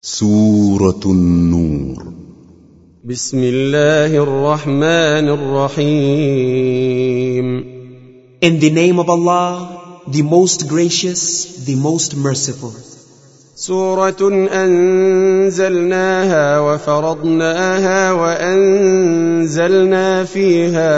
سورة النور. بسم الله الرحمن الرحيم. In the name of Allah, the most gracious, the most merciful. سورة أنزلناها وفرضناها وأنزلنا فيها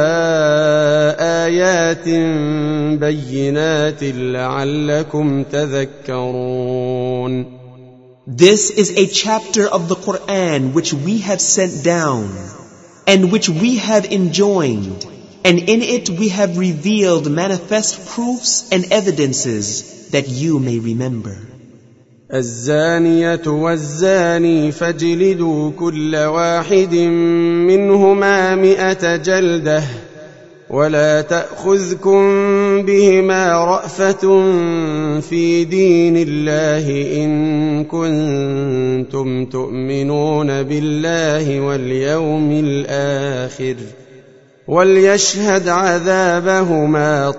آيات بينات لعلكم تذكرون. This is a chapter of the Quran which we have sent down and which we have enjoined, and in it we have revealed manifest proofs and evidences that you may remember. الزانية والزاني فاجلدوا كل واحد منهما 100 جلدة ولا تأخذكم بهما رأفة في دين الله إن كنتم تؤمنون بالله واليوم الآخر وليشهد عذابهما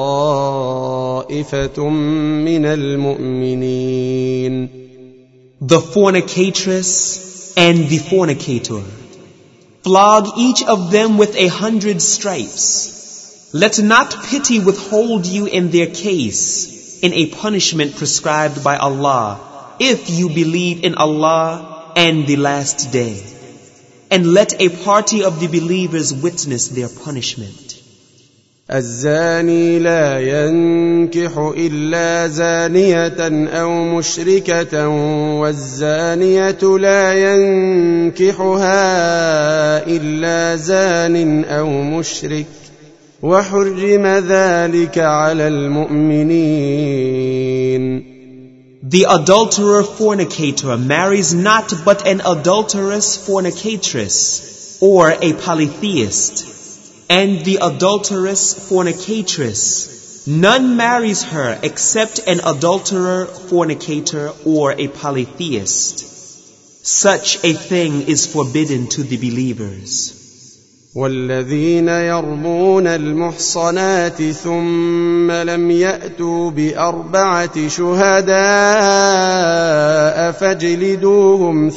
طائفة من المؤمنين. The fornicatress and the fornicator, flog each of them with 100 stripes. Let not pity withhold you in their case in a punishment prescribed by Allah, if you believe in Allah and the last day. And let a party of the believers witness their punishment. الزاني لا ينكح إلا زانية أو مشركة والزانية لا ينكحها إلا زان أو مشرك وحرم ذلك على المؤمنين. The adulterer fornicator marries not but an adulterous fornicatress or a polytheist. And the adulterous fornicatress, none marries her except an adulterer, fornicator, or a polytheist. Such a thing is forbidden to the believers. والذين يرمون المحصنات ثم لم يأتوا ب4 شهداء فاجلدوهم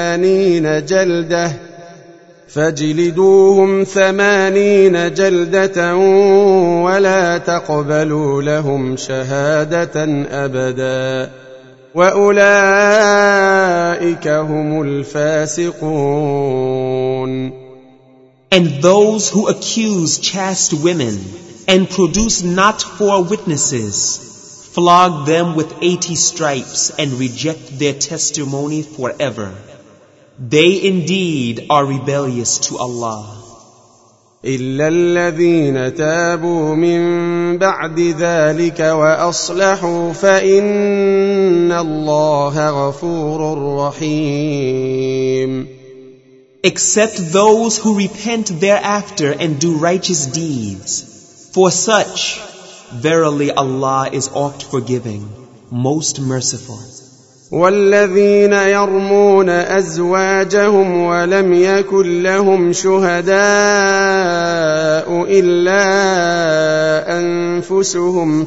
80 جلدة ولا تقبلوا لهم شهادة أبدا وأولئك هم الفاسقون. And those who accuse chaste women and produce not 4 witnesses, flog them with 80 stripes and reject their testimony forever. They indeed are rebellious to Allah. إلا الذين تابوا من بعد ذلك وأصلحوا فإن الله غفور رحيم. Except those who repent thereafter and do righteous deeds. For such, verily Allah is oft forgiving, most merciful. والذين يرمون أزواجهم ولم يكن لهم شهداء إلا أنفسهم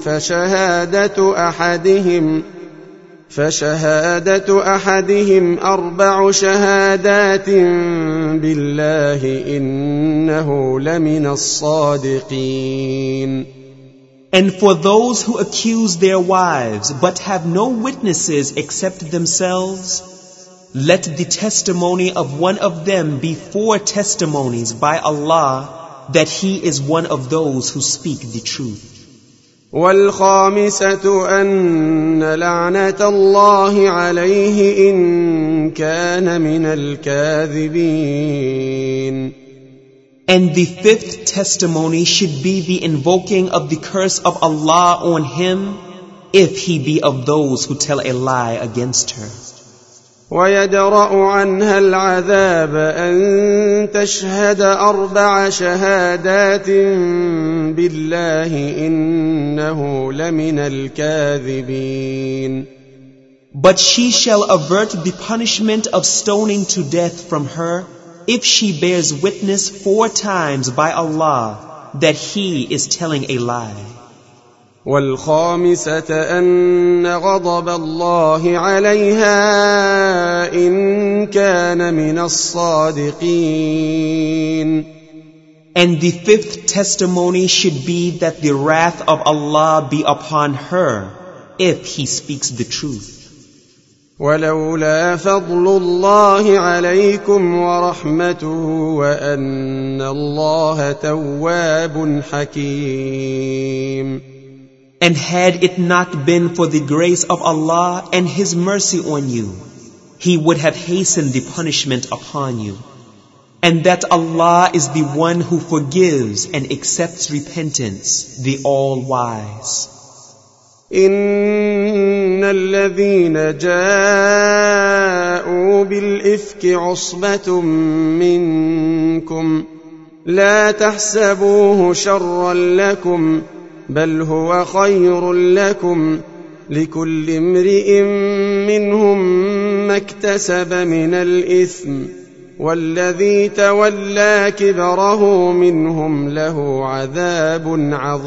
فشهادة أحدهم 4 شهادات بالله إنه لمن الصادقين. And for those who accuse their wives but have no witnesses except themselves, let the testimony of one of them be 4 testimonies by Allah that he is one of those who speak the truth. والخامسة أن لعنة الله عليه إن كان من الكاذبين. And the 5th testimony should be the invoking of the curse of Allah on him, if he be of those who tell a lie against her. ويدرأ عنها العذاب أن تشهد 4 شهادات بالله إنه لمن الكاذبين. But she shall avert the punishment of stoning to death from her, if she bears witness 4 times by Allah that he is telling a lie. والخامسة أن غضب الله عليها إن كان من الصادقين. And the fifth testimony should be that the wrath of Allah be upon her if he speaks the truth. ولولا فضل الله عليكم ورحمته وأن الله تواب حكيم. And had it not been for the grace of Allah and His mercy on you, He would have hastened the punishment upon you. And that Allah is the one who forgives and accepts repentance, the All-Wise. إن الذين جاءوا بالإفك عصبة منكم لا تحسبوه شرا لكم بل هو خير لكم لكل امرئ منهم ما اكتسب من الإثم والذي تولى كبره منهم له عذاب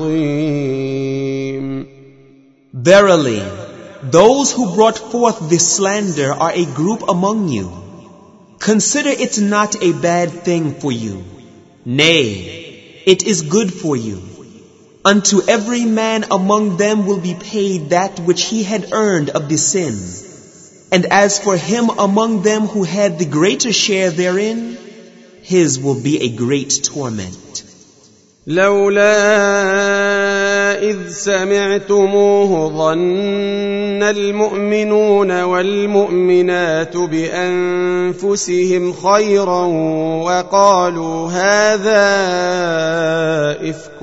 عظيم. Verily, those who brought forth this slander are a group among you. Consider it not a bad thing for you. Nay, it is good for you. Unto every man among them will be paid that which he had earned of the sin. And as for him among them who had the greater share therein, his will be a great torment. لولا إذ سمعتموه ظن المؤمنون والمؤمنات بأنفسهم خيرا وقالوا هذا إفك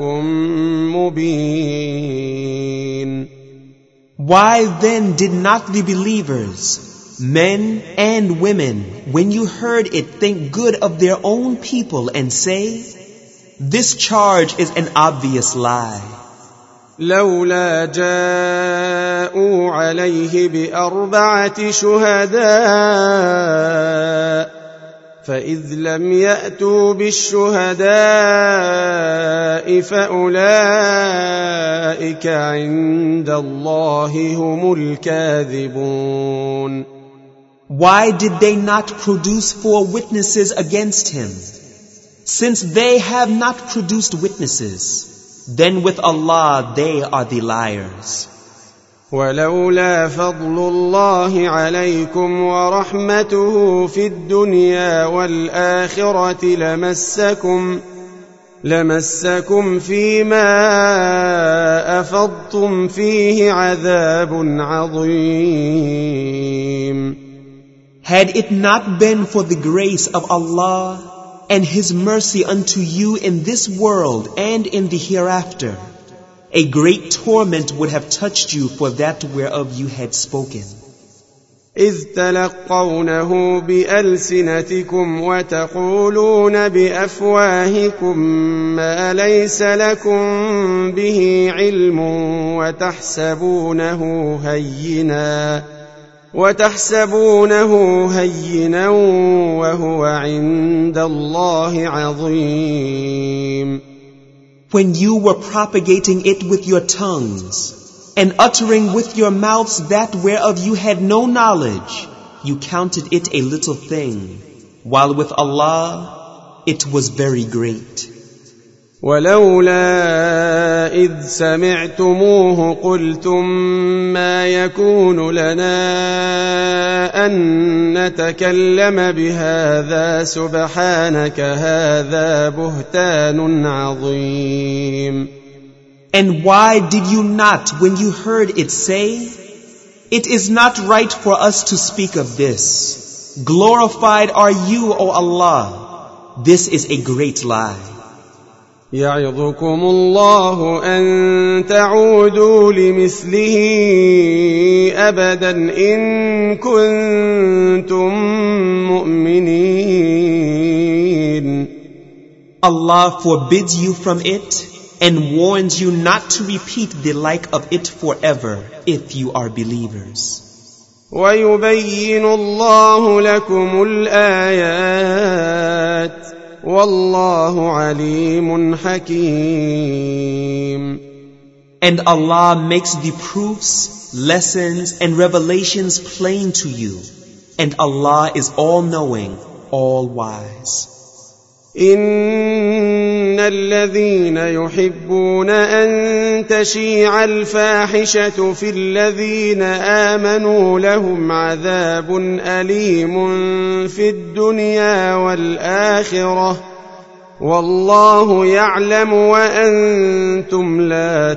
مبين. Why then did not the believers, men and women, when you heard it, think good of their own people and say, this charge is an obvious lie. لولا جاءوا عليه بأربعة شهداء فإذ لم يأتوا بالشهداء فأولئك عند الله هم الكاذبون. Why did they not produce 4 witnesses against him? Since they have not produced witnesses, then with Allah they are the liars. ولولا فضل الله عليكم ورحمته في الدنيا والآخرة لمسكم فيما أفضتم فيه عذاب عظيم. Had it not been for the grace of Allah and His mercy unto you in this world and in the hereafter, a great torment would have touched you for that whereof you had spoken. إذ تلقونه بألسنتكم وتقولون بأفواهكم ما ليس لكم به علم وتحسبونه هينا وهو عند الله عظيم. When you were propagating it with your tongues and uttering with your mouths that whereof you had no knowledge, you counted it a little thing, while with Allah it was very great. ولولا إذ سمعتموه قلتم ما يكون لنا أن نتكلم بهذا سبحانك هذا بهتان عظيم. And why did you not, when you heard it, say, it is not right for us to speak of this. Glorified are you, O Allah. This is a great lie. يعظكم الله أن تعودوا لمثله أبدا إن كنتم مؤمنين. Allah forbids you from it and warns you not to repeat the like of it forever if you are believers. ويبين الله لكم الآيات والله عليم حكيم. And Allah makes the proofs, lessons, and revelations plain to you. And Allah is all-knowing, all-wise. إن الذين يحبون أن تشيع الفاحشة في الذين آمنوا لهم عذاب أليم في الدنيا والآخرة والله يعلم وأنتم لا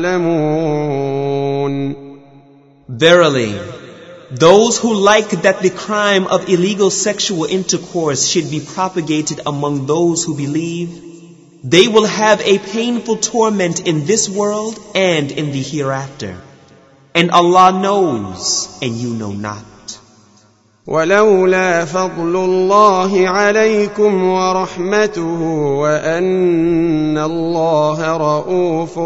تعلمون. Verily, those who like that the crime of illegal sexual intercourse should be propagated among those who believe, they will have a painful torment in this world and in the hereafter. And Allah knows, and you know not. ولولا فضل الله عليكم ورحمته وأن الله رؤوف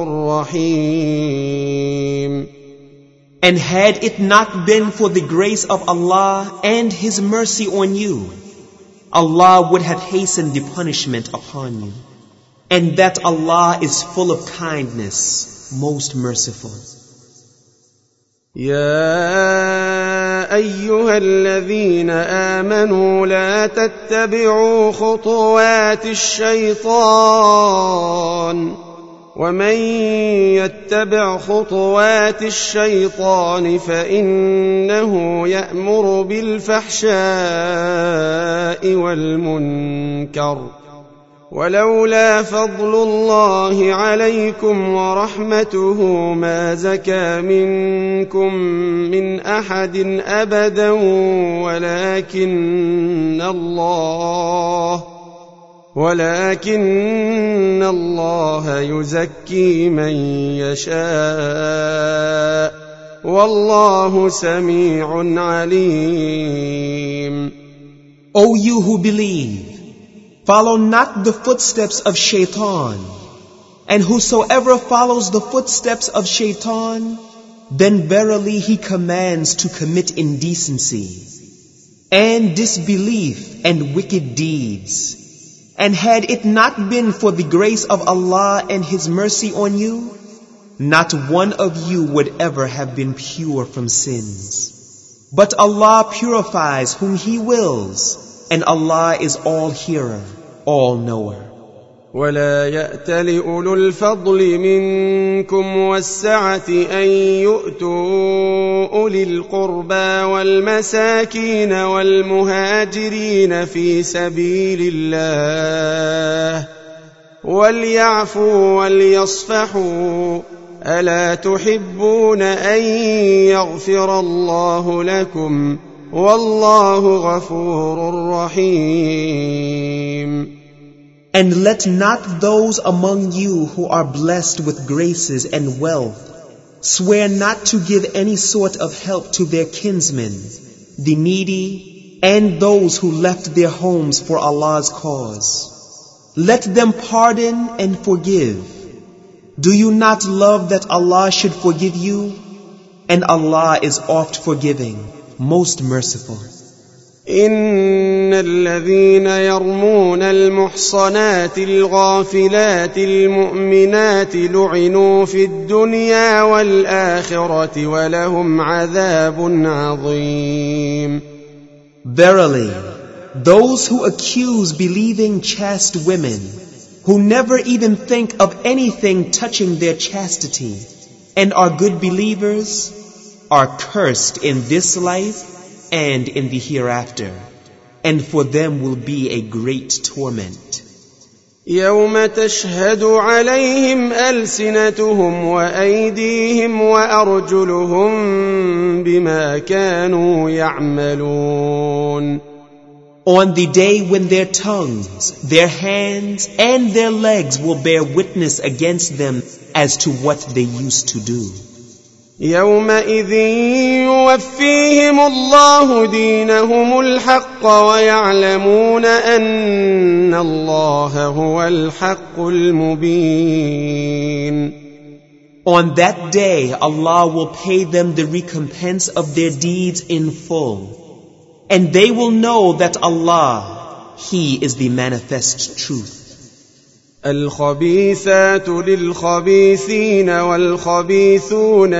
رحيم. And had it not been for the grace of Allah and His mercy on you, Allah would have hastened the punishment upon you. And that Allah is full of kindness, most merciful. يا أيها الذين آمنوا لا تتبعوا خطوات الشيطان ومن يتبع خطوات الشيطان فإنه يأمر بالفحشاء والمنكر ولولا فضل الله عليكم ورحمته ما زكى منكم من أحد أبدا ولكن الله يزكي من يشاء والله سميع عليم. O you who believe, follow not the footsteps of shaitan, and whosoever follows the footsteps of shaitan, then verily he commands to commit indecency, and disbelief and wicked deeds. And had it not been for the grace of Allah and His mercy on you, not one of you would ever have been pure from sins. But Allah purifies whom He wills, and Allah is all-hearer, all-knower. ولا يأتل أولو الفضل منكم والسعة أن يؤتوا أولي القربى والمساكين والمهاجرين في سبيل الله وليعفوا وليصفحوا ألا تحبون أن يغفر الله لكم والله غفور رحيم. And let not those among you who are blessed with graces and wealth swear not to give any sort of help to their kinsmen, the needy, and those who left their homes for Allah's cause. Let them pardon and forgive. Do you not love that Allah should forgive you? And Allah is oft forgiving, most merciful. إن الذين يرمون المحصنات الغافلات المؤمنات لعنوا في الدنيا والآخرة ولهم عذاب عظيم. Verily, those who accuse believing chaste women, who never even think of anything touching their chastity, and are good believers, are cursed in this life and in the hereafter, and for them will be a great torment. يوم تشهد عليهم ألسنتهم وأيديهم وأرجلهم بما كانوا يعملون. On the day when their tongues, their hands, and their legs will bear witness against them as to what they used to do. يومئذ يوفيهم الله دينهم الحق ويعلمون أن الله هو الحق المبين. On that day, Allah will pay them the recompense of their deeds in full. And they will know that Allah, He is the manifest truth. الخبيثات للخبيثين والخبيثون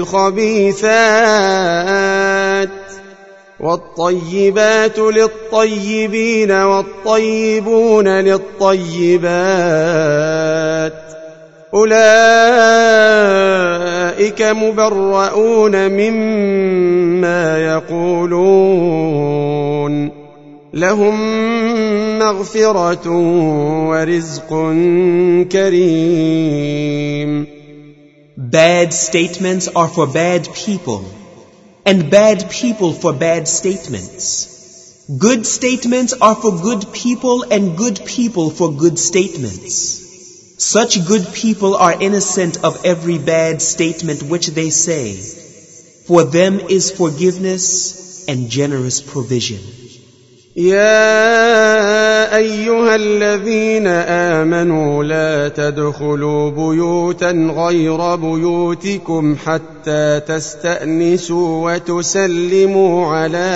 للخبيثات والطيبات للطيبين والطيبون للطيبات أولئك مبرؤون مما يقولون لهم مغفرة ورزق كريم. Bad statements are for bad people, and bad people for bad statements. Good statements are for good people, and good people for good statements. Such good people are innocent of every bad statement which they say. For them is forgiveness and generous provision. يا أيها الذين آمنوا لا تدخلوا بيوتا غير بيوتكم حتى تستأنسوا وتسلموا على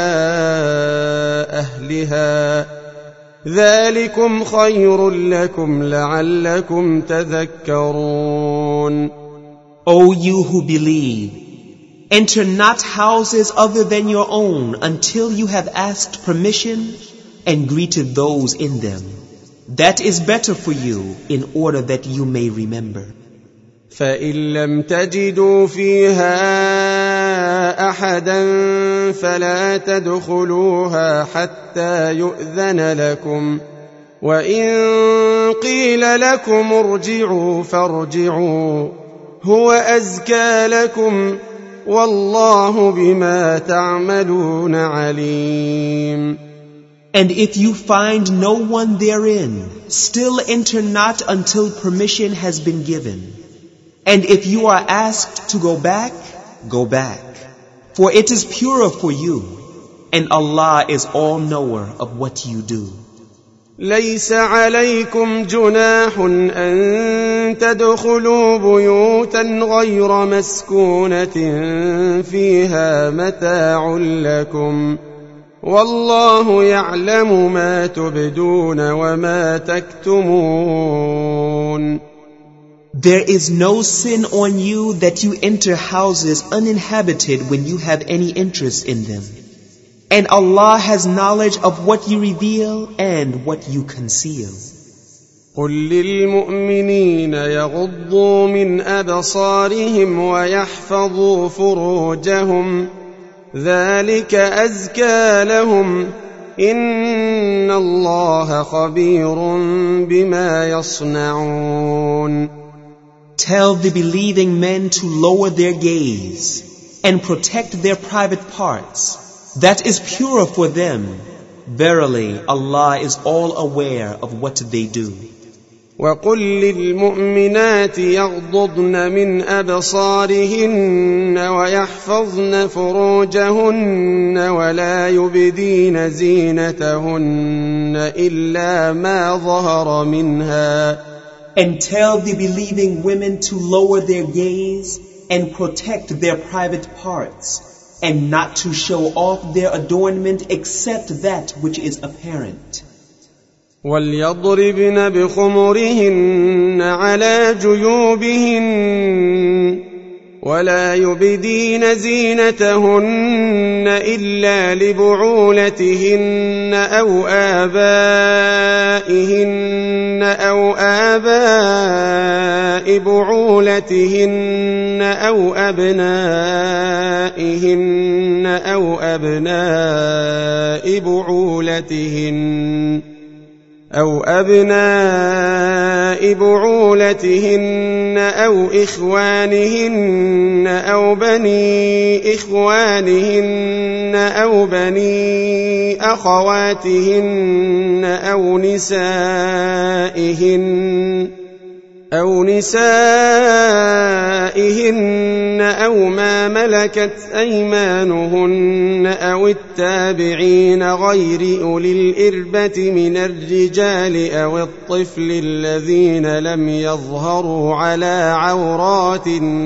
أهلها ذلكم خير لكم لعلكم تذكرون. O you who believe, enter not houses other than your own until you have asked permission and greeted those in them. That is better for you in order that you may remember. فإن لم تجدوا فيها أحدا فلا تدخلوها حتى يؤذن لكم وإن قيل لكم ارجعوا فارجعوا هو أزكى لكم والله بما تعملون عليم. And if you find no one therein, still enter not until permission has been given. And if you are asked to go back, go back. For it is purer for you, and Allah is all-knower of what you do. ليس عليكم جناح أن تدخلوا بيوتا غير مسكونة فيها متاع لكم والله يعلم ما تبدون وما تكتمون. There is no sin on you that you enter houses uninhabited when you have any interest in them. And Allah has knowledge of what you reveal and what you conceal. قل للمؤمنين يغضوا من أبصارهم ويحفظوا فروجهم ذلك أزكى لهم إن الله خبير بما يصنعون. Tell the believing men to lower their gaze and protect their private parts. That is purer for them. Verily, Allah is all aware of what they do. وقل للمؤمنات يغضضن من أبصارهن ويحفظن فروجهن ولا يبدين زينتهن إلا ما ظهر منها. And tell the believing women to lower their gaze and protect their private parts, and not to show off their adornment except that which is apparent. وَلْيَضْرِبْنَ بِخُمُرِهِنَّ عَلَى جُيُوبِهِنَّ وَلَا يُبْدِينَ زِينَتَهُنَّ إِلَّا لِبُعُولَتِهِنَّ أَوْ آبَائِهِنَّ أَوْ آبَاءِ بُعُولَتِهِنَّ أَوْ أَبْنَائِهِنَّ أَوْ أَبْنَاءِ بُعُولَتِهِنَّ أو أبناء بعولتهن أو إخوانهن أو بني إخوانهن أو بني أخواتهن أو نسائهن أو ما ملكت أيمانهن أو التابعين غير أولي الإربة من الرجال أو الطفل الذين لم يظهروا على عورات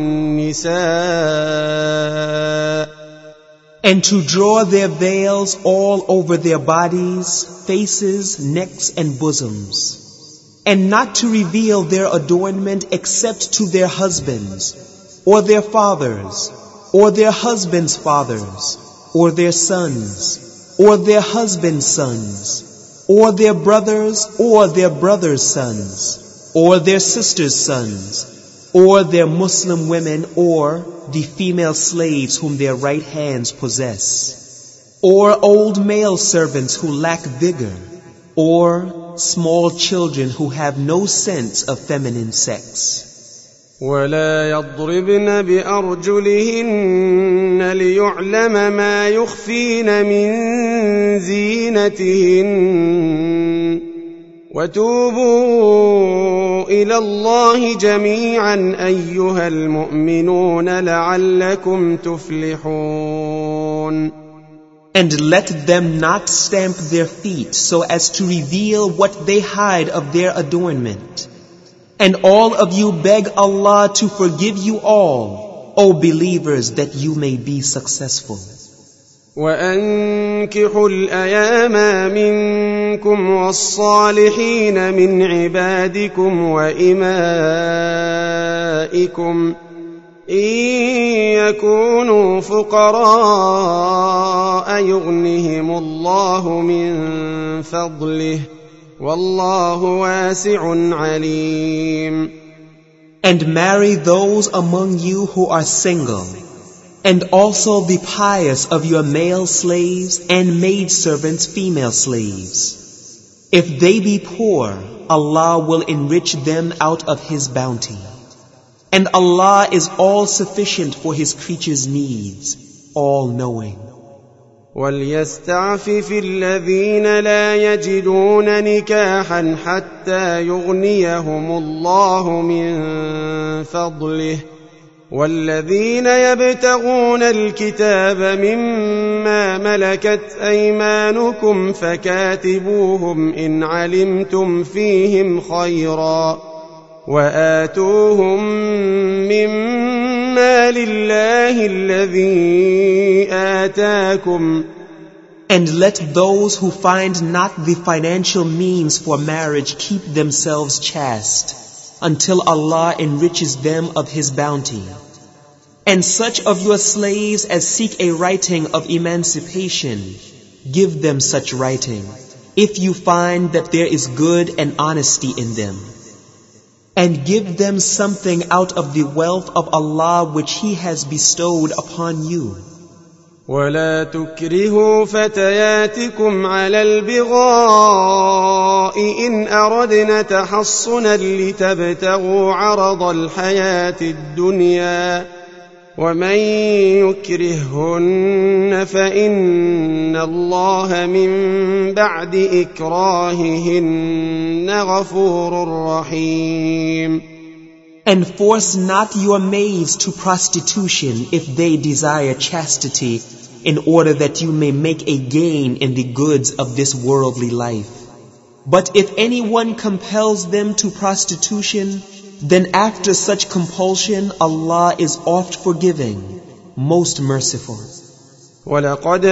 النساء. And to draw their veils all over their bodies, faces, necks, and bosoms. and not to reveal their adornment except to their husbands, or their fathers, or their husbands' fathers, or their sons, or their husbands' sons, or their brothers, or their brothers' sons, or their sisters' sons, or their Muslim women, or the female slaves whom their right hands possess, or old male servants who lack vigor, or small children who have no sense of feminine sex. ولا يضربن بأرجلهن ليعلم ما يخفين من زينتهن وتوبوا إلى الله جميعا أيها المؤمنون لعلكم تفلحون. And let them not stamp their feet so as to reveal what they hide of their adornment. And all of you beg Allah to forgive you all, O believers, that you may be successful. وأنكحوا الأيام منكم والصالحين من عبادكم وإمائكم إن يكونوا فقراء يغنهم الله من فضله والله واسع عليم. And marry those among you who are single, and also the pious of your male slaves and maidservants female slaves. If they be poor, Allah will enrich them out of His bounty. And Allah is all sufficient for His creatures' needs, all-knowing. وَلْيَسْتَعْفِفِ الَّذِينَ لَا يَجِدُونَ نِكَاحًا حَتَّى يُغْنِيَهُمُ اللَّهُ مِنْ فَضْلِهِ وَالَّذِينَ يَبْتَغُونَ الْكِتَابَ مِمَّا مَلَكَتْ أَيْمَانُكُمْ فَكَاتِبُوهُمْ إِنْ عَلِمْتُمْ فِيهِمْ خَيْرًا وآتوهم مما لله الذي آتاكم. And let those who find not the financial means for marriage keep themselves chaste until Allah enriches them of His bounty. And such of your slaves as seek a writing of emancipation, give them such writing, if you find that there is good and honesty in them. And give them something out of the wealth of Allah which He has bestowed upon you. ولا تكرهوا فتياتكم على البغاء إن أردنا تحصنا لتبتغوا عرض الحياة الدنيا ومن يكرههن فإن الله من بعد إكراههن غفور رحيم. And force not your maids to prostitution if they desire chastity, in order that you may make a gain in the goods of this worldly life. But if anyone compels them to prostitution, then after such compulsion, Allah is oft forgiving, most merciful. وَلَقَدْ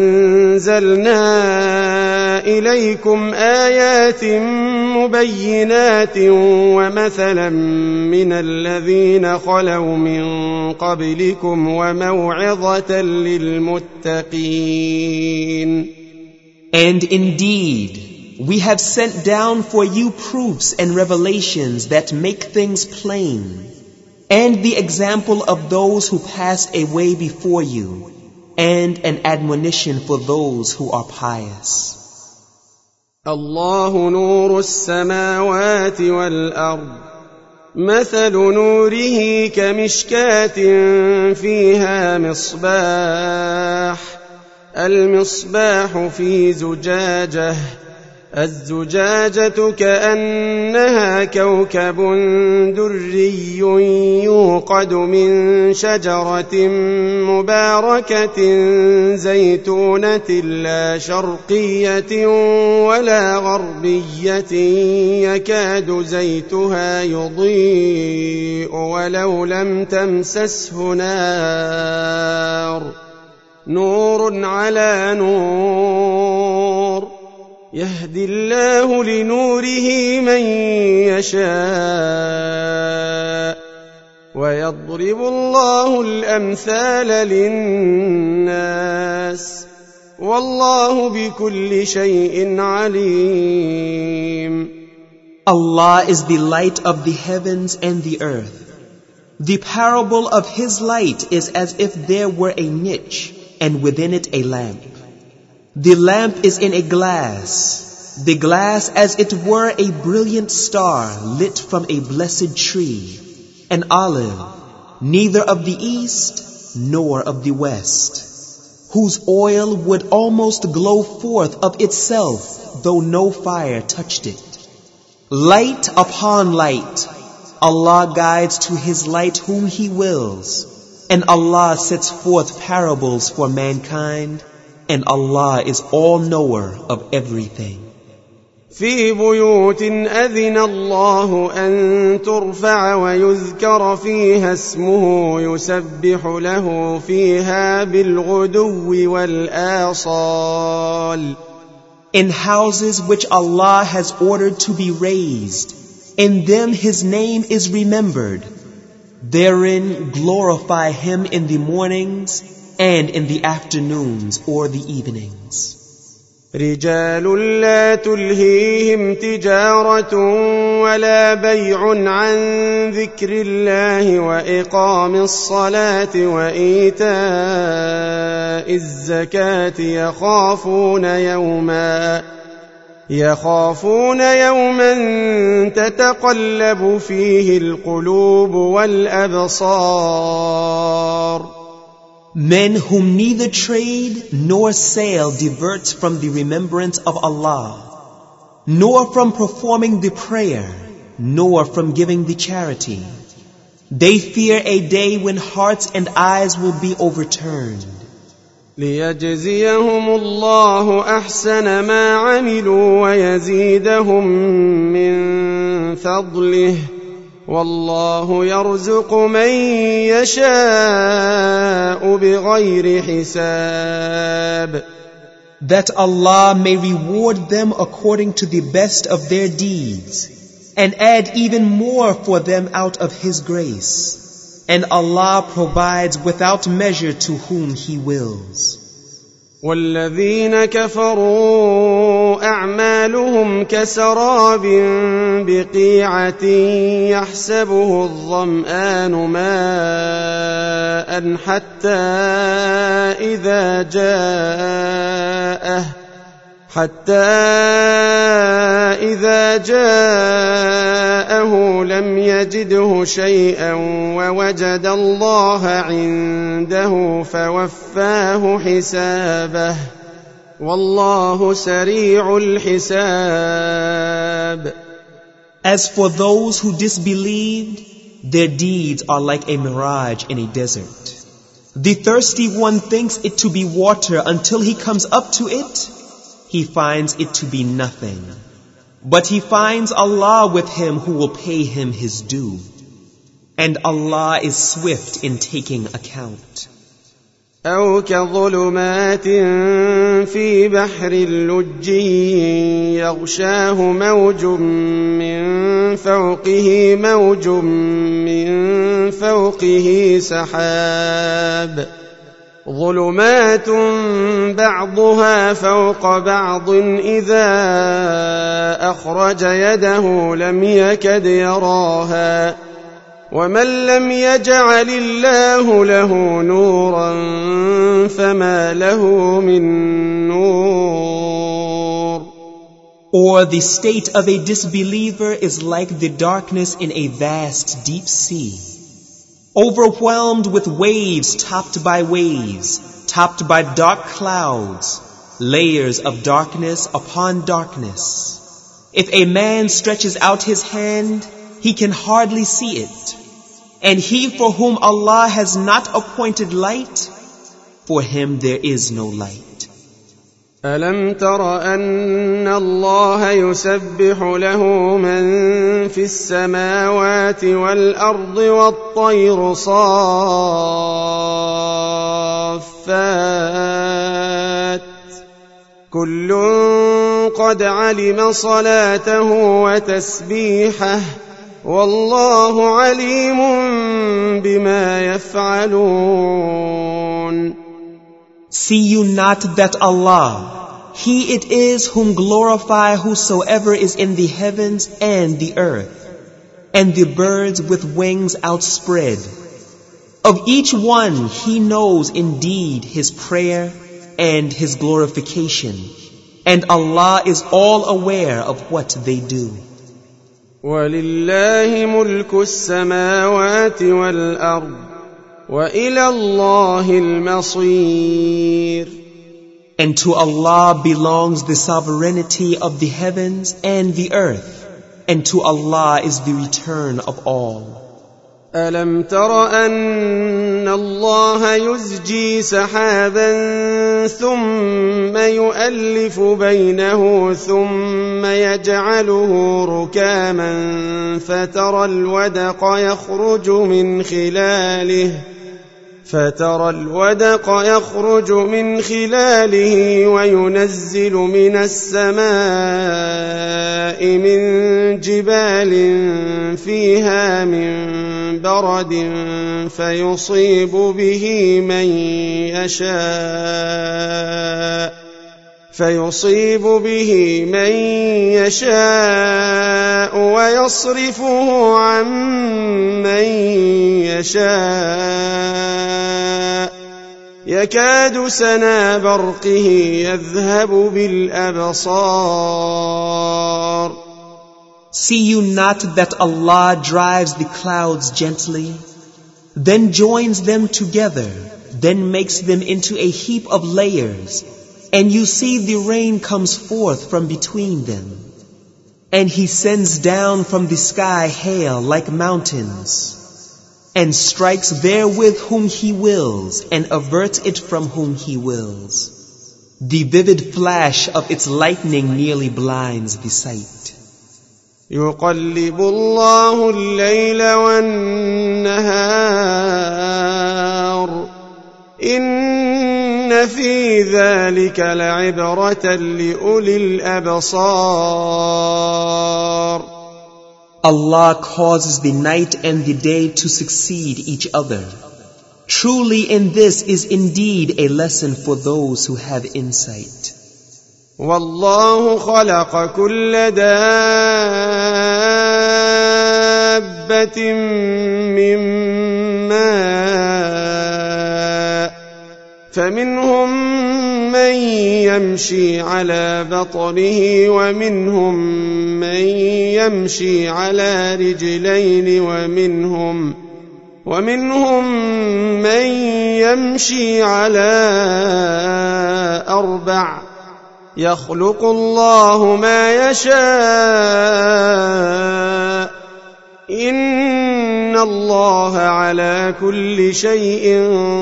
أَنزَلْنَا إِلَيْكُمْ آيَاتٍ مُبَيِّنَاتٍ وَمَثَلًا مِنَ الَّذِينَ خَلَوْا مِن قَبْلِكُمْ وَمَوْعِظَةً لِلْمُتَّقِينَ. And indeed, we have sent down for you proofs and revelations that make things plain, and the example of those who passed away before you, and an admonition for those who are pious. الله نور السماوات والأرض مثل نوره كمشكاة فيها مصباح المصباح في زجاجة الزجاجة كأنها كوكب دري يوقد من شجرة مباركة زيتونة لا شرقية ولا غربية يكاد زيتها يضيء ولو لم تمسسه نار نور على نور يهدي الله لنوره من يشاء ويضرب الله الأمثال للناس والله بكل شيء عليم. Allah is the light of the heavens and the earth. The parable of His light is as if there were a niche and within it a lamp. The lamp is in a glass, the glass as it were a brilliant star lit from a blessed tree, an olive, neither of the east nor of the west, whose oil would almost glow forth of itself, though no fire touched it. Light upon light, Allah guides to His light whom He wills, and Allah sets forth parables for mankind, and Allah is all-knower of everything. في بيوت أذن الله أن ترفع ويذكر فيها اسمه يسبح له فيها بالغدو والآصال. In houses which Allah has ordered to be raised, in them His name is remembered. Therein glorify Him in the mornings and in the afternoons or the evenings. رجال لا تلهيهم تجارة ولا بيع عن ذكر الله وإقام الصلاة وإيتاء الزكاة يخافون يوما تتقلب فيه القلوب والأبصار. Men whom neither trade nor sale diverts from the remembrance of Allah, nor from performing the prayer, nor from giving the charity. They fear a day when hearts and eyes will be overturned. ليجزيهم الله أحسن ما عملوا ويزيدهم من فضله والله يرزق من يشاء بغير حساب. That Allah may reward them according to the best of their deeds, and add even more for them out of His grace. And Allah provides without measure to whom He wills. والذين كفروا أعمالهم كسراب بقيعة يحسبه الظمآن ماء حتى إذا جاءه لم يجده شيئا ووجد الله عنده فوفاه حسابه والله سريع الحساب. As for those who disbelieved, their deeds are like a mirage in a desert. The thirsty one thinks it to be water until he comes up to it. He finds it to be nothing. But he finds Allah with him who will pay him his due. And Allah is swift in taking account. أو كظلمات في بحر اللج يغشاه موج من فوقه سحاب ظلمات بعضها فوق بعض إذا أخرج يده لم يكد يراها ومن لم يجعل الله له نورا فما له من نور. Or the state of a disbeliever is like the darkness in a vast deep sea, overwhelmed with waves topped by waves, topped by dark clouds, layers of darkness upon darkness. If a man stretches out his hand, he can hardly see it. And he for whom Allah has not appointed light, for him there is no light. ألم تر أن الله يسبح له من في السماوات والأرض والطير صافات كل قد علم صلاته وتسبيحه والله عليم بما يفعلون. See you not that Allah, He it is whom glorify whosoever is in the heavens and the earth, and the birds with wings outspread. Of each one He knows indeed his prayer and his glorification, and Allah is all aware of what they do. وَلِلَّهِ مُلْكُ السَّمَاوَاتِ وَالْأَرْضِ وَإِلَى اللَّهِ الْمَصِيرُ. And to Allah belongs the sovereignty of the heavens and the earth, and to Allah is the return of all. أَلَمْ تَرَ أَنَّ اللَّهَ يُزْجِي سَحَابًا ثُمَّ يُؤَلِّفُ بَيْنَهُ ثُمَّ يَجْعَلُهُ رُكَامًا فترى الودق يخرج من خلاله وينزل من السماء من جبال فيها من برد فيصيب به من يشاء ويصرفه عن من يشاء يكاد سنا برقه يذهب بالأبصار. See you not that Allah drives the clouds gently, then joins them together, then makes them into a heap of layers, and you see the rain comes forth from between them. And He sends down from the sky hail like mountains, and strikes therewith whom He wills, and averts it from whom He wills. The vivid flash of its lightning nearly blinds the sight. يقلب الله الليل والنهار إن في ذلك لعبرة لأولي الأبصار. Allah causes the night and the day to succeed each other. Truly in this is indeed a lesson for those who have insight. والله خلق كل دابة من ماء فمنهم من يمشي على بطنه ومنهم من يمشي على رجلين ومنهم من يمشي على أربع يخلق الله ما يشاء إن الله على كل شيء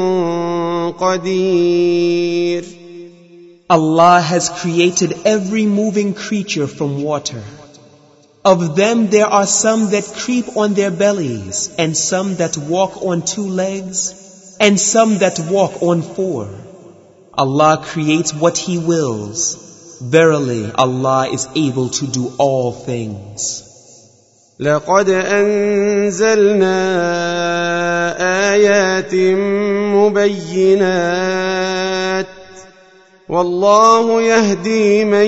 قدير. Allah has created every moving creature from water. Of them there are some that creep on their bellies, and some that walk on 2 legs, and some that walk on 4. Allah creates what He wills. Verily, Allah is able to do all things. لقد أنزلنا آيات مبينات والله يهدي من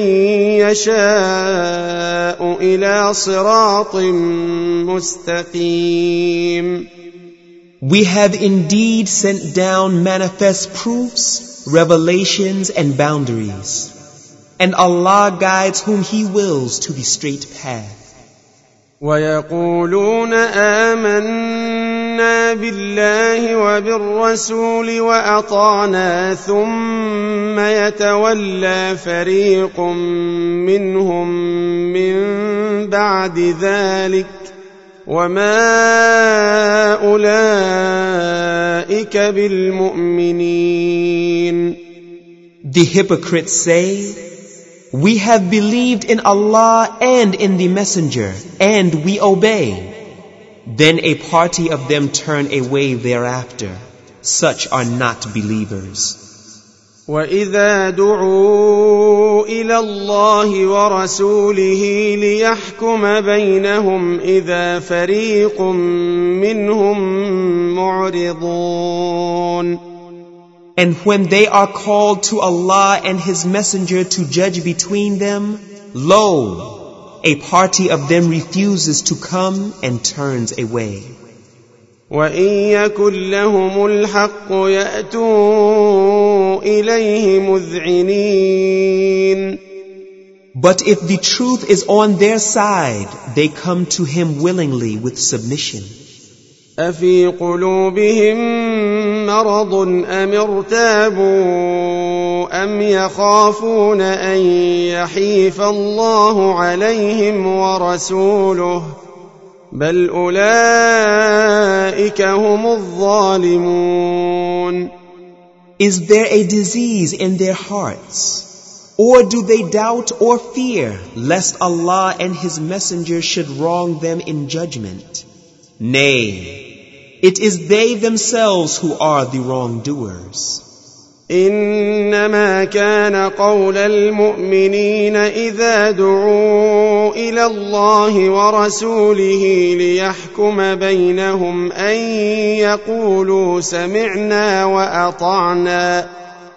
يشاء إلى صراط مستقيم. We have indeed sent down manifest proofs, revelations and boundaries, and Allah guides whom He wills to the straight path. ويقولون آمنا بالله وبالرسول وأطعنا ثم يتولى فريق منهم من بعد ذلك وما أولئك بالمؤمنين. The hypocrites say, we have believed in Allah and in the Messenger, and we obey. Then a party of them turn away thereafter. Such are not believers. وإذا دعوا إلى الله ورسوله ليحكم بينهم إذا فريق منهم معرضون. And when they are called to Allah and His Messenger to judge between them, lo, a party of them refuses to come and turns away. وَإِن يَكُن لَّهُمُ الْحَقُّ يَأْتُوا إِلَيْهِ مُذْعِنِينَ. But if the truth is on their side, they come to Him willingly with submission. أَفِي قُلُوبِهِم مَّرَضٌ أَمِ ارْتَابُوا أَمْ يَخَافُونَ أَن يَحِيفَ اللَّهُ عَلَيْهِمْ وَرَسُولُهُ بل أولئك هم الظالمون. Is there a disease in their hearts? Or do they doubt or fear lest Allah and His Messenger should wrong them in judgment? Nay, it is they themselves who are the wrongdoers. إنما كان قول المؤمنين إذا دعوا إلى الله ورسوله ليحكم بينهم أن يقولوا سمعنا وأطعنا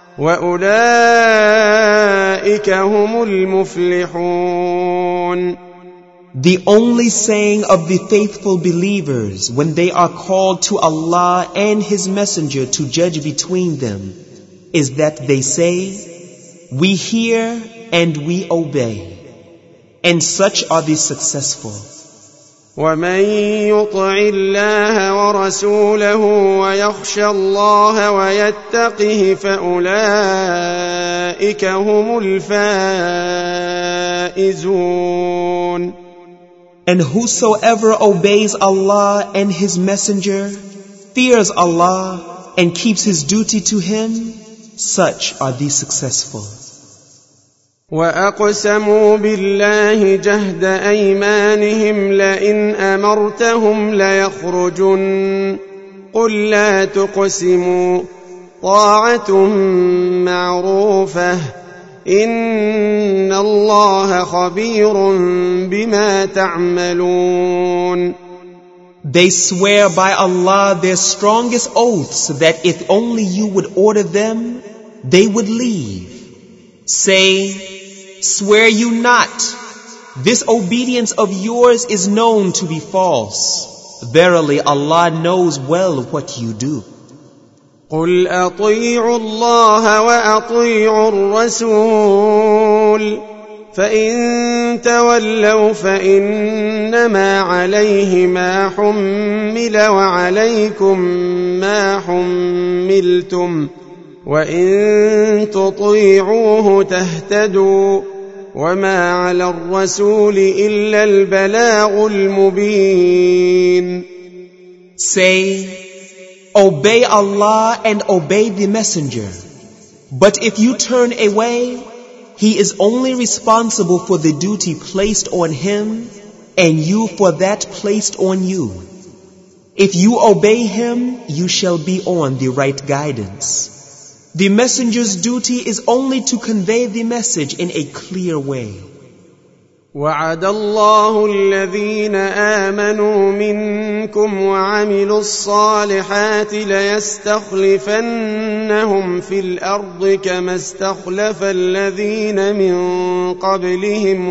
وأولئك هم المفلحون. The only saying of the faithful believers when they are called to Allah and His Messenger to judge between them is that they say, we hear and we obey, and such are the successful. وَمَن يُطِعِ اللَّهَ وَرَسُولَهُ وَيَخْشَ اللَّهَ وَيَتَّقِهِ فَأُولَئِكَ هُمُ الْفَائِزُونَ. And whosoever obeys Allah and His Messenger, fears Allah and keeps his duty to Him, such are the successful. وَأَقْسَمُوا بِاللَّهِ جَهْدَ أَيْمَانِهِمْ لَئِنْ أَمَرْتَهُمْ لَيَخْرُجُنَّ قُل لَّا تُقْسِمُوا طَاعَةٌ مَّعْرُوفَةٌ إِنَّ اللَّهَ خَبِيرٌ بِمَا تَعْمَلُونَ. They swear by Allah their strongest oaths that if only you would order them, they would leave. Say, swear you not. This obedience of yours is known to be false. Verily, Allah knows well what you do. قُلْ أَطِيعُوا اللَّهَ وَأَطِيعُوا الرَّسُولَ فَإِن تَوَلَّوْا فَإِنَّمَا عَلَيْهِ مَا حُمِّلَ وَعَلَيْكُمْ مَا حُمِّلْتُمْ وَإِن تُطِيعُوهُ تَهْتَدُوا وَمَا عَلَى الرَّسُولِ إِلَّا الْبَلَاغُ الْمُبِينُ. Say, obey Allah and obey the Messenger. But if you turn away, He is only responsible for the duty placed on Him, and you for that placed on you. If you obey Him, you shall be on the right guidance. The Messenger's duty is only to convey the message in a clear way. وَعَدَ اللَّهُ الَّذِينَ آمَنُوا مِنكُمْ وَعَمِلُوا الصَّالِحَاتِ لَيَسْتَخْلِفَنَّهُمْ فِي الْأَرْضِ كَمَا اسْتَخْلَفَ الَّذِينَ مِن قَبْلِهِمْ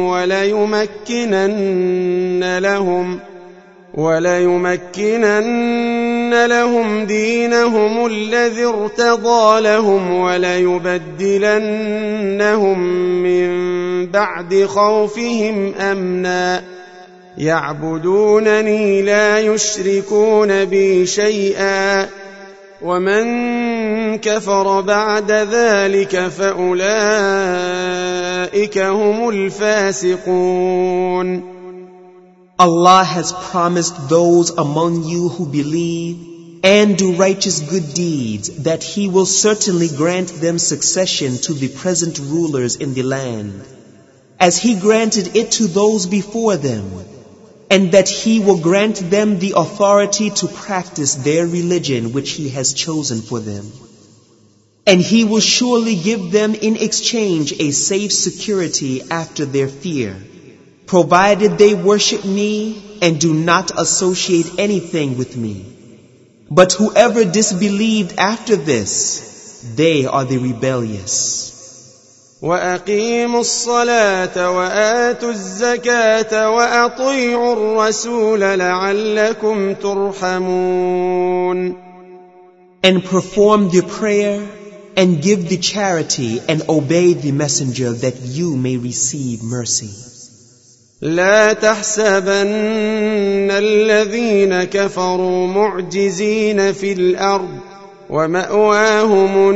وَلَيُمَكِّنَنَّ لَهُمْ دِينَهُمُ الَّذِي ارْتَضَىٰ لَهُمْ وَلَيُبَدِّلَنَّهُم مِّن بَعْدِ خَوْفِهِمْ أَمْنًا يَعْبُدُونَنِي لَا يُشْرِكُونَ بِي شَيْئًا وَمَن كَفَرَ بَعْدَ ذَلِكَ فَأُولَئِكَ هُمُ الْفَاسِقُونَ. Allah has promised those among you who believe and do righteous good deeds that He will certainly grant them succession to the present rulers in the land, as He granted it to those before them, and that He will grant them the authority to practice their religion which He has chosen for them. And He will surely give them in exchange a safe security after their fear, provided they worship me and do not associate anything with me. But whoever disbelieved after this, they are the rebellious. وَأَقِيمُوا الصَّلَاةَ وَآتُوا الزَّكَاةَ وَأَطِيعُوا الرَّسُولَ لَعَلَّكُمْ تُرْحَمُونَ. And perform the prayer and give the charity and obey the messenger that you may receive mercy. لا تحسبن الذين كفروا معجزين في الأرض ومأواهم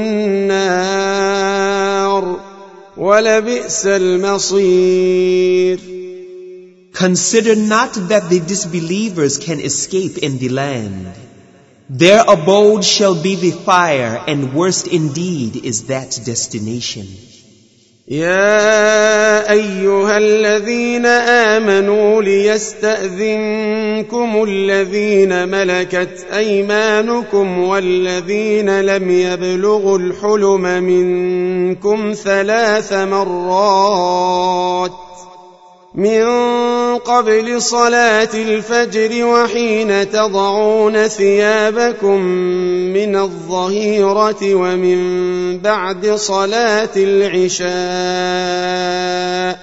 النار ولبئس المصير. Consider not that the disbelievers can escape in the land. Their abode shall be the fire, and worst indeed is that destination. يا أيها الذين آمنوا ليستأذنكم الذين ملكت أيمانكم والذين لم يبلغوا الحلم منكم 3 مرات من قبل صلاة الفجر وحين تضعون ثيابكم من الظهيرة ومن بعد صلاة العشاء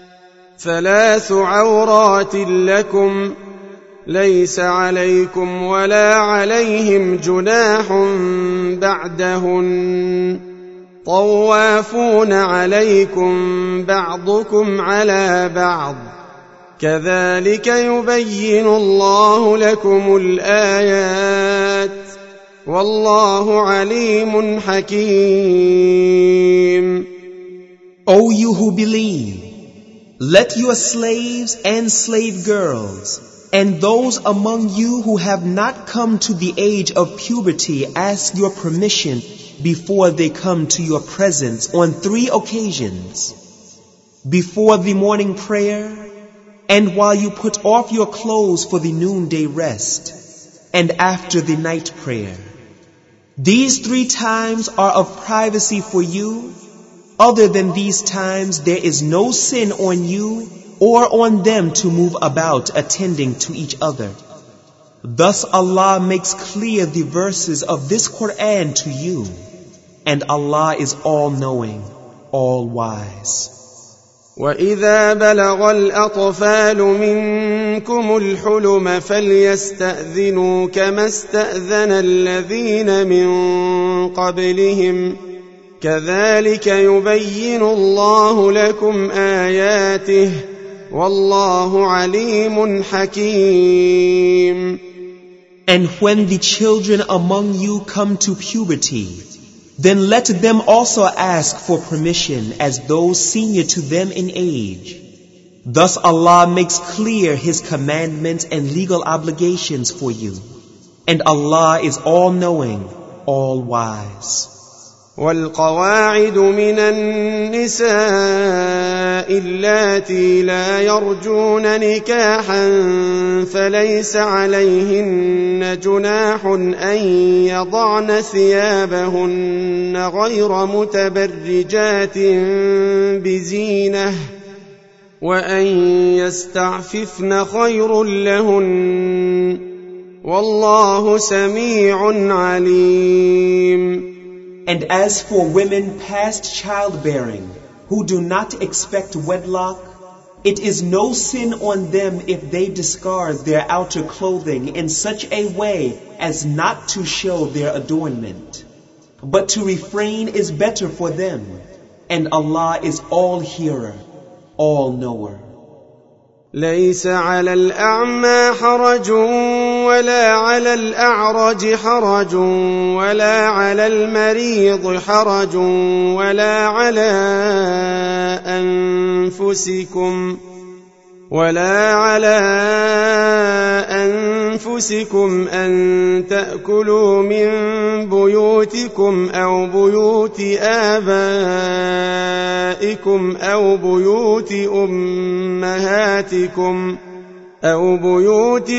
3 عورات لكم ليس عليكم ولا عليهم جناح بعدهن طوافون عليكم بعضكم على بعض كذلك يبين الله لكم الآيات والله عليم حكيم. O you who believe, let your slaves and slave girls and those among you who have not come to the age of puberty ask your permission before they come to your presence on 3 occasions: before the morning prayer, and while you put off your clothes for the noonday rest, and after the night prayer. These 3 times are of privacy for you. Other than these times, there is no sin on you or on them to move about attending to each other. Thus Allah makes clear the verses of this Quran to you, and Allah is all-knowing, all-wise. وَإِذَا بَلَغَ الْأَطْفَالُ مِنكُمُ الْحُلُمَ فَلْيَسْتَأْذِنُوا كَمَا اسْتَأْذَنَ الَّذِينَ مِن قَبْلِهِمْ كَذَلِكَ يُبَيِّنُ اللَّهُ لَكُمْ آيَاتِهِ وَاللَّهُ عَلِيمٌ حَكِيمٌ. And when the children among you come to puberty, then let them also ask for permission as those senior to them in age. Thus Allah makes clear His commandments and legal obligations for you. And Allah is all-knowing, all-wise. والقواعد من النساء اللاتي لا يرجون نكاحا فليس عليهن جناح أن يضعن ثيابهن غير متبرجات بزينة وأن يستعففن خير لهن والله سميع عليم. And as for women past childbearing, who do not expect wedlock, it is no sin on them if they discard their outer clothing in such a way as not to show their adornment. But to refrain is better for them, and Allah is all-hearer, all-knower. ليس على الأعمى حرج ولا على الأعرج حرج ولا على المريض حرج ولا على أنفسكم أن تأكلوا من بيوتكم أو بيوت آبائكم أو بيوت أمهاتكم أو بيوت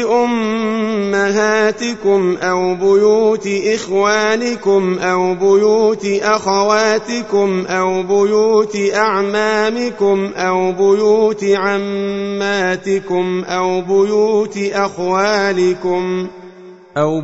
أمهاتكم أو بيوت إخوانكم أو بيوت أخواتكم أو بيوت أعمامكم أو بيوت عماتكم أو بيوت أخوالكم أو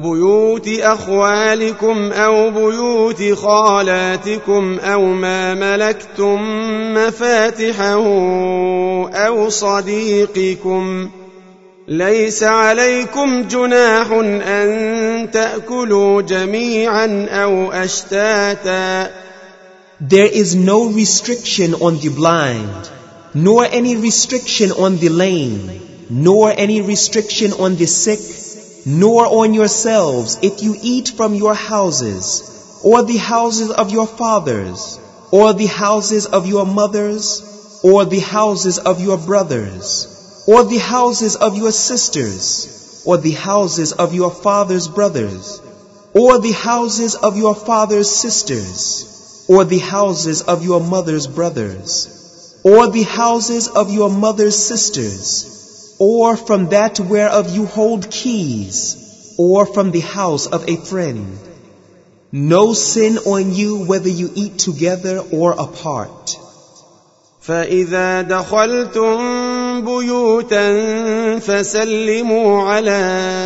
بيوت خالاتكم أو ما ملكتم مفاتحه أو صديقكم. ليس عليكم جناح أن تأكلوا جميعا أو أشتاتا. There is no restriction on the blind, nor any restriction on the lame, nor any restriction on the sick, nor on yourselves if you eat from your houses, or the houses of your fathers, or the houses of your mothers, or the houses of your brothers, or the houses of your sisters, or the houses of your father's brothers, or the houses of your father's sisters, or the houses of your mother's brothers, or the houses of your mother's sisters, or from that whereof you hold keys, or from the house of a friend. No sin on you whether you eat together or apart. فإذا دخلتم بيوتا فسلموا على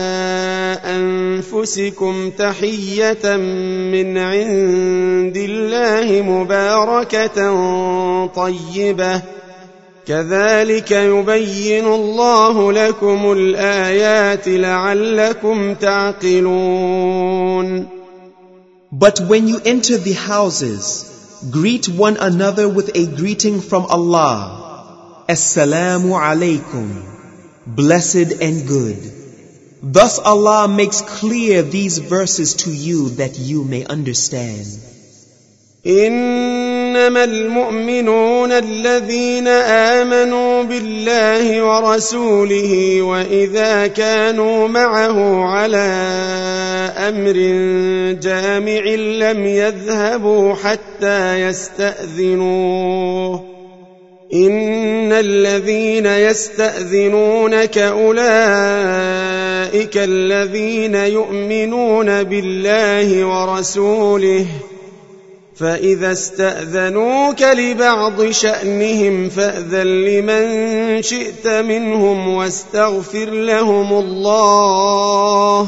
أنفسكم تحية من عند الله مباركة طيبة كذلك يبين الله لكم الآيات لعلكم تعقلون. But when you enter the houses, greet one another with a greeting from Allah. Assalamu alaikum, blessed and good. Thus Allah makes clear these verses to you that you may understand. إنما المؤمنون الذين آمنوا بالله ورسوله وإذا كانوا معه على أمر جامع لم يذهبوا حتى يستأذنوه. إن الذين يستأذنونك أولئك الذين يؤمنون بالله ورسوله فإذا استأذنوك لبعض شأنهم فأذن لمن شئت منهم واستغفر لهم الله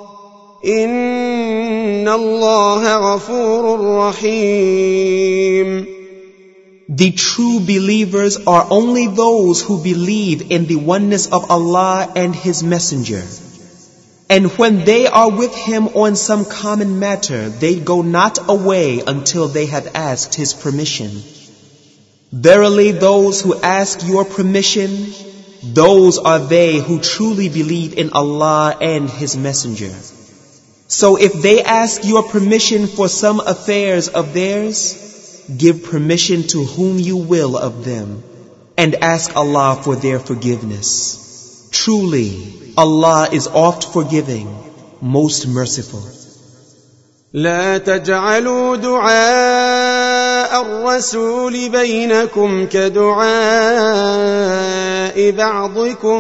إن الله غفور رحيم. The true believers are only those who believe in the oneness of Allah and His Messenger. And when they are with Him on some common matter, they go not away until they have asked His permission. Verily, those who ask your permission, those are they who truly believe in Allah and His Messenger. So if they ask your permission for some affairs of theirs, give permission to whom you will of them, and ask Allah for their forgiveness. Truly, Allah is oft forgiving, most merciful. لا تجعلوا دعاء الرسول بينكم كدعاء بعضكم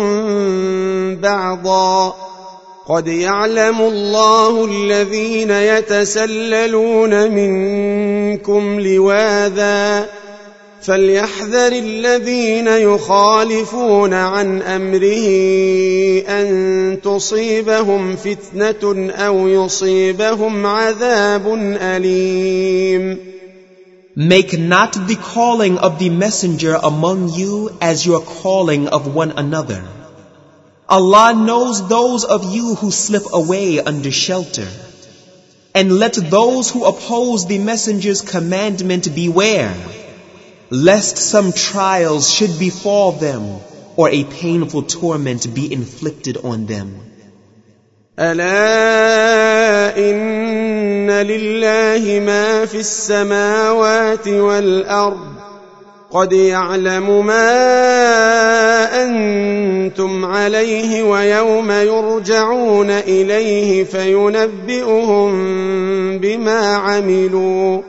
بعضا قد يعلم الله الذين يتسللون منكم لواذا فليحذر الذين يخالفون عن أمره أن تصيبهم فتنة أو يصيبهم عذاب أليم. Make not the calling of the messenger among you as your calling of one another. Allah knows those of you who slip away under shelter. And let those who oppose the messenger's commandment beware, lest some trials should befall them or a painful torment be inflicted on them. ألا إن لله ما في السماوات والأرض قد يعلم ما أنتم عليه ويوم يرجعون إليه فينبئهم بما عملوا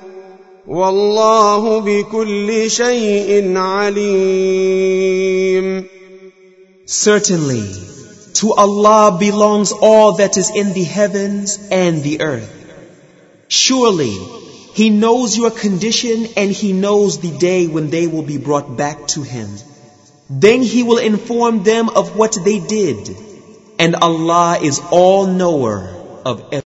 والله بكل شيء عليم. Certainly, to Allah belongs all that is in the heavens and the earth. Surely, He knows your condition and He knows the day when they will be brought back to Him. Then He will inform them of what they did. And Allah is all knower of everything.